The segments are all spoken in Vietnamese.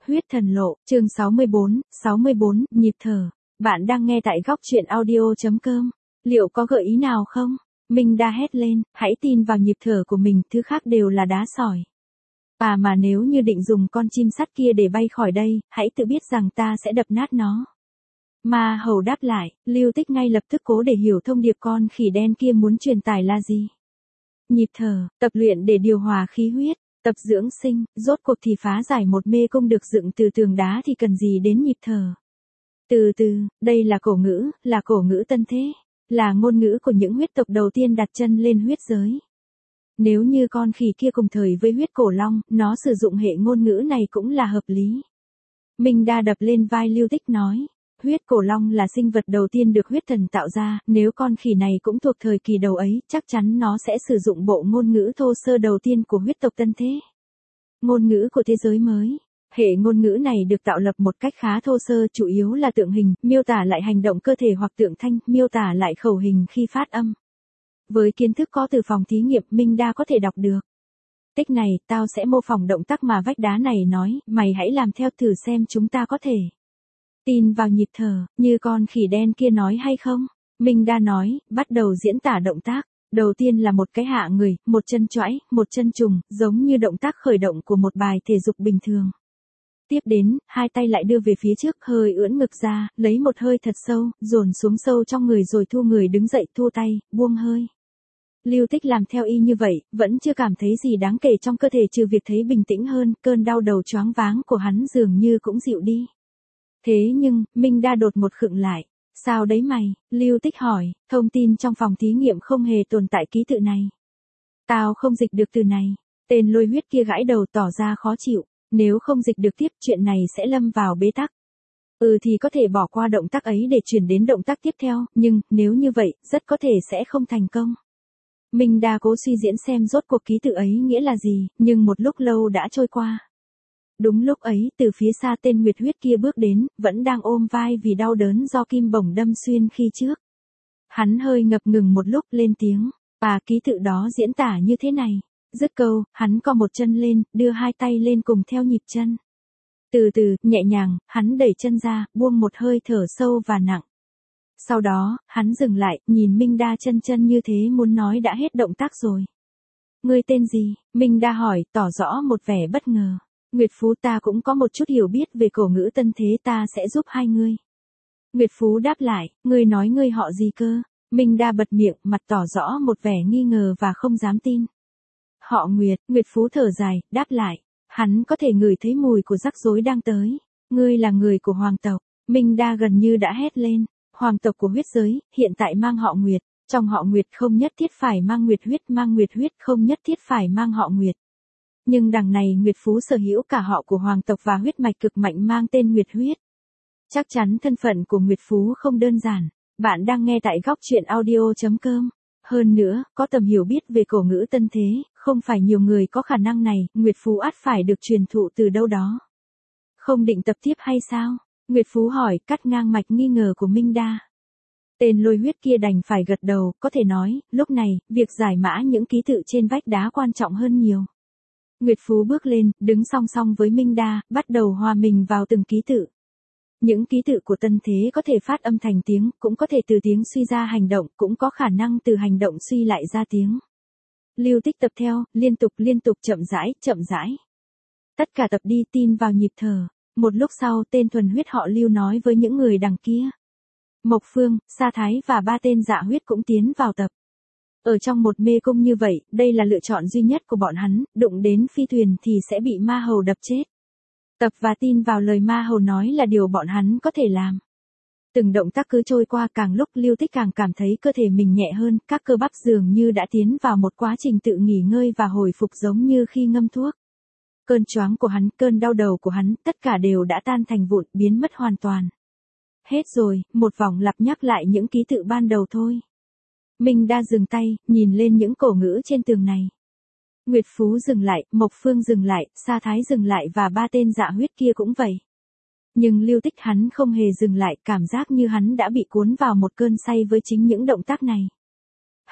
Huyết thần lộ, chương 64, nhịp thở. Bạn đang nghe tại góc truyện audio.com. Liệu có gợi ý nào không? Minh Đa hét lên, hãy tin vào nhịp thở của mình, thứ khác đều là đá sỏi. Mà nếu như định dùng con chim sắt kia để bay khỏi đây, hãy tự biết rằng ta sẽ đập nát nó. Ma Hầu đáp lại, Lưu Tích ngay lập tức cố để hiểu thông điệp con khỉ đen kia muốn truyền tải là gì. Nhịp thở, tập luyện để điều hòa khí huyết. Tập dưỡng sinh, rốt cuộc thì phá giải một mê cung được dựng từ tường đá thì cần gì đến nhịp thở. Từ từ, đây là cổ ngữ tân thế, là ngôn ngữ của những huyết tộc đầu tiên đặt chân lên huyết giới. Nếu như con khỉ kia cùng thời với huyết cổ long, nó sử dụng hệ ngôn ngữ này cũng là hợp lý. Minh Đa đập lên vai Lưu Tích nói, huyết cổ long là sinh vật đầu tiên được huyết thần tạo ra, nếu con khỉ này cũng thuộc thời kỳ đầu ấy, chắc chắn nó sẽ sử dụng bộ ngôn ngữ thô sơ đầu tiên của huyết tộc tân thế. Ngôn ngữ của thế giới mới. Hệ ngôn ngữ này được tạo lập một cách khá thô sơ, chủ yếu là tượng hình, miêu tả lại hành động cơ thể hoặc tượng thanh, miêu tả lại khẩu hình khi phát âm. Với kiến thức có từ phòng thí nghiệm, Minh Đa có thể đọc được. Tích này, tao sẽ mô phỏng động tác mà vách đá này nói, mày hãy làm theo thử xem chúng ta có thể tin vào nhịp thở, như con khỉ đen kia nói hay không? Minh Đa nói, bắt đầu diễn tả động tác. Đầu tiên là một cái hạ người, một chân choãi, một chân trùng, giống như động tác khởi động của một bài thể dục bình thường. Tiếp đến, hai tay lại đưa về phía trước, hơi ưỡn ngực ra, lấy một hơi thật sâu, dồn xuống sâu trong người rồi thu người đứng dậy, thu tay, buông hơi. Lưu Tích làm theo y như vậy, vẫn chưa cảm thấy gì đáng kể trong cơ thể trừ việc thấy bình tĩnh hơn, cơn đau đầu choáng váng của hắn dường như cũng dịu đi. Thế nhưng, Minh Đa đột một khựng lại. Sao đấy mày? Lưu Tích hỏi, thông tin trong phòng thí nghiệm không hề tồn tại ký tự này. Tao không dịch được từ này. Tên lôi huyết kia gãi đầu tỏ ra khó chịu. Nếu không dịch được tiếp, chuyện này sẽ lâm vào bế tắc. Thì có thể bỏ qua động tác ấy để chuyển đến động tác tiếp theo, nhưng, nếu như vậy, rất có thể sẽ không thành công. Minh Đa cố suy diễn xem rốt cuộc ký tự ấy nghĩa là gì, nhưng một lúc lâu đã trôi qua. Đúng lúc ấy, từ phía xa tên Nguyệt Huyết kia bước đến, vẫn đang ôm vai vì đau đớn do kim bổng đâm xuyên khi trước. Hắn hơi ngập ngừng một lúc lên tiếng, ký tự đó diễn tả như thế này. Dứt câu, hắn co một chân lên, đưa hai tay lên cùng theo nhịp chân. Từ từ, nhẹ nhàng, hắn đẩy chân ra, buông một hơi thở sâu và nặng. Sau đó, hắn dừng lại, nhìn Minh Đa chân như thế muốn nói đã hết động tác rồi. Ngươi tên gì? Minh Đa hỏi, tỏ rõ một vẻ bất ngờ. Nguyệt Phú, ta cũng có một chút hiểu biết về cổ ngữ tân thế, ta sẽ giúp hai ngươi. Nguyệt Phú đáp lại, ngươi nói ngươi họ gì cơ? Minh Đa bật miệng, mặt tỏ rõ một vẻ nghi ngờ và không dám tin. Họ Nguyệt. Nguyệt Phú thở dài, đáp lại. Hắn có thể ngửi thấy mùi của rắc rối đang tới. Ngươi là người của hoàng tộc. Minh Đa gần như đã hét lên. Hoàng tộc của huyết giới, hiện tại mang họ Nguyệt. Trong họ Nguyệt không nhất thiết phải mang Nguyệt huyết, mang Nguyệt huyết không nhất thiết phải mang họ Nguyệt. Nhưng đằng này Nguyệt Phú sở hữu cả họ của hoàng tộc và huyết mạch cực mạnh mang tên Nguyệt huyết. Chắc chắn thân phận của Nguyệt Phú không đơn giản. Bạn đang nghe tại góc truyện audio.com. Hơn nữa, có tầm hiểu biết về cổ ngữ tân thế, không phải nhiều người có khả năng này, Nguyệt Phú ắt phải được truyền thụ từ đâu đó. Không định tập tiếp hay sao? Nguyệt Phú hỏi, cắt ngang mạch nghi ngờ của Minh Đa. Tên lôi huyết kia đành phải gật đầu, có thể nói, lúc này, việc giải mã những ký tự trên vách đá quan trọng hơn nhiều. Nguyệt Phú bước lên, đứng song song với Minh Đa, bắt đầu hòa mình vào từng ký tự. Những ký tự của tân thế có thể phát âm thành tiếng, cũng có thể từ tiếng suy ra hành động, cũng có khả năng từ hành động suy lại ra tiếng. Lưu Tích tập theo, liên tục chậm rãi. Tất cả tập đi, tin vào nhịp thở. Một lúc sau, tên thuần huyết họ Lưu nói với những người đằng kia. Mộc Phương, Sa Thái và ba tên dạ huyết cũng tiến vào tập. Ở trong một mê cung như vậy, đây là lựa chọn duy nhất của bọn hắn, đụng đến phi thuyền thì sẽ bị ma hầu đập chết. Tập và tin vào lời ma hầu nói là điều bọn hắn có thể làm. Từng động tác cứ trôi qua, càng lúc Lưu Tích càng cảm thấy cơ thể mình nhẹ hơn, các cơ bắp dường như đã tiến vào một quá trình tự nghỉ ngơi và hồi phục giống như khi ngâm thuốc. Cơn choáng của hắn, cơn đau đầu của hắn, tất cả đều đã tan thành vụn, biến mất hoàn toàn. Hết rồi, một vòng lặp nhắc lại những ký tự ban đầu thôi. Minh Đa dừng tay, nhìn lên những cổ ngữ trên tường này. Nguyệt Phú dừng lại, Mộc Phương dừng lại, Sa Thái dừng lại và ba tên dạ huyết kia cũng vậy. Nhưng Lưu Tích hắn không hề dừng lại, cảm giác như hắn đã bị cuốn vào một cơn say với chính những động tác này.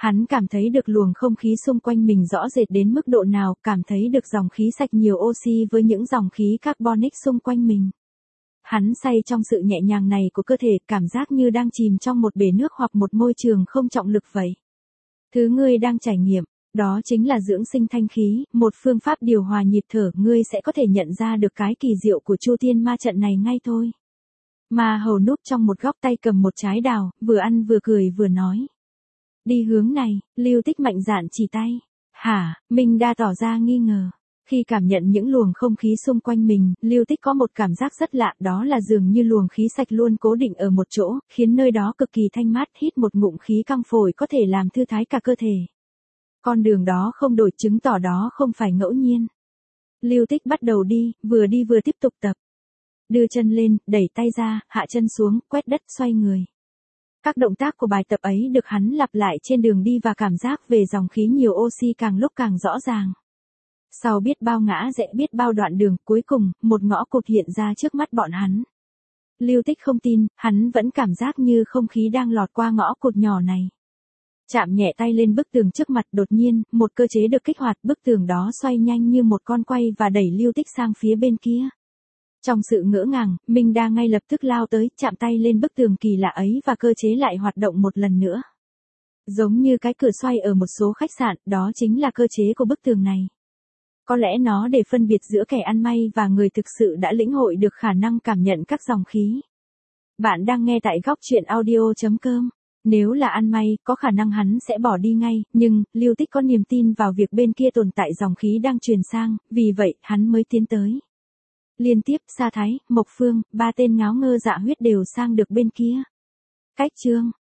Hắn cảm thấy được luồng không khí xung quanh mình rõ rệt đến mức độ nào, cảm thấy được dòng khí sạch nhiều oxy với những dòng khí carbonic xung quanh mình. Hắn say trong sự nhẹ nhàng này của cơ thể, cảm giác như đang chìm trong một bể nước hoặc một môi trường không trọng lực vậy. Thứ ngươi đang trải nghiệm, đó chính là dưỡng sinh thanh khí, một phương pháp điều hòa nhịp thở, ngươi sẽ có thể nhận ra được cái kỳ diệu của Chu Thiên Ma trận này ngay thôi. Ma Hầu núp trong một góc tay cầm một trái đào, vừa ăn vừa cười vừa nói. Đi hướng này, Lưu Tích mạnh dạn chỉ tay. Hả, Minh Đa tỏ ra nghi ngờ. Khi cảm nhận những luồng không khí xung quanh mình, Lưu Tích có một cảm giác rất lạ, đó là dường như luồng khí sạch luôn cố định ở một chỗ, khiến nơi đó cực kỳ thanh mát, hít một ngụm khí căng phổi có thể làm thư thái cả cơ thể. Con đường đó không đổi, chứng tỏ đó không phải ngẫu nhiên. Lưu Tích bắt đầu đi vừa tiếp tục tập. Đưa chân lên, đẩy tay ra, hạ chân xuống, quét đất, xoay người. Các động tác của bài tập ấy được hắn lặp lại trên đường đi và cảm giác về dòng khí nhiều oxy càng lúc càng rõ ràng. Sau biết bao ngã rẽ, biết bao đoạn đường, cuối cùng, một ngõ cụt hiện ra trước mắt bọn hắn. Lưu Tích không tin, hắn vẫn cảm giác như không khí đang lọt qua ngõ cụt nhỏ này. Chạm nhẹ tay lên bức tường trước mặt, đột nhiên, một cơ chế được kích hoạt, bức tường đó xoay nhanh như một con quay và đẩy Lưu Tích sang phía bên kia. Trong sự ngỡ ngàng, Minh Đa ngay lập tức lao tới, chạm tay lên bức tường kỳ lạ ấy và cơ chế lại hoạt động một lần nữa. Giống như cái cửa xoay ở một số khách sạn, đó chính là cơ chế của bức tường này. Có lẽ nó để phân biệt giữa kẻ ăn may và người thực sự đã lĩnh hội được khả năng cảm nhận các dòng khí. Bạn đang nghe tại góc truyện audio.com. Nếu là ăn may, có khả năng hắn sẽ bỏ đi ngay, nhưng, Lưu Tích có niềm tin vào việc bên kia tồn tại dòng khí đang truyền sang, vì vậy, hắn mới tiến tới. Liên tiếp, Sa Thái, Mộc Phương, ba tên ngáo ngơ dạ huyết đều sang được bên kia. Cách chương